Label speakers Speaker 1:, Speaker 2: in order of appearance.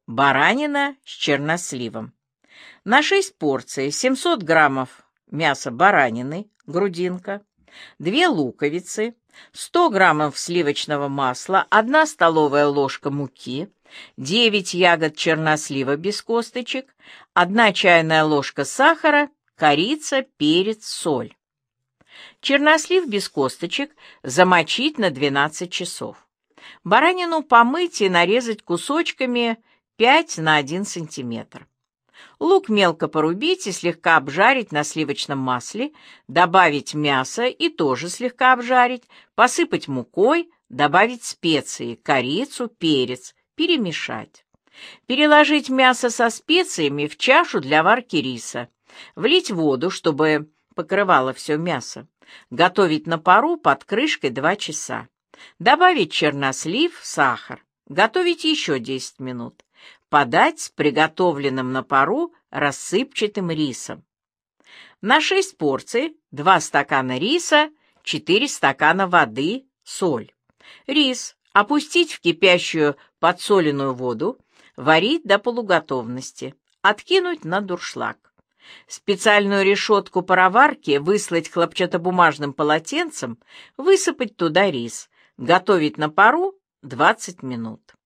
Speaker 1: Баранина с черносливом. На 6 порций 700 граммов мяса баранины, грудинка, 2 луковицы, 100 граммов сливочного масла, 1 столовая ложка муки, 9 ягод чернослива без косточек, 1 чайная ложка сахара, корица, перец, соль. Чернослив без косточек замочить на 12 часов. Баранину помыть и нарезать кусочками 5 на 1 сантиметр. Лук мелко порубить и слегка обжарить на сливочном масле, добавить мясо и тоже слегка обжарить, посыпать мукой, добавить специи, корицу, перец, перемешать. Переложить мясо со специями в чашу для варки риса, влить воду, чтобы покрывало все мясо, готовить на пару под крышкой 2 часа. Добавить чернослив, сахар, готовить еще 10 минут. Подать с приготовленным на пару рассыпчатым рисом. На 6 порций 2 стакана риса, 4 стакана воды, соль. Рис опустить в кипящую подсоленную воду, варить до полуготовности, откинуть на дуршлаг. Специальную решетку пароварки выслать хлопчатобумажным полотенцем, высыпать туда рис, готовить на пару 20 минут.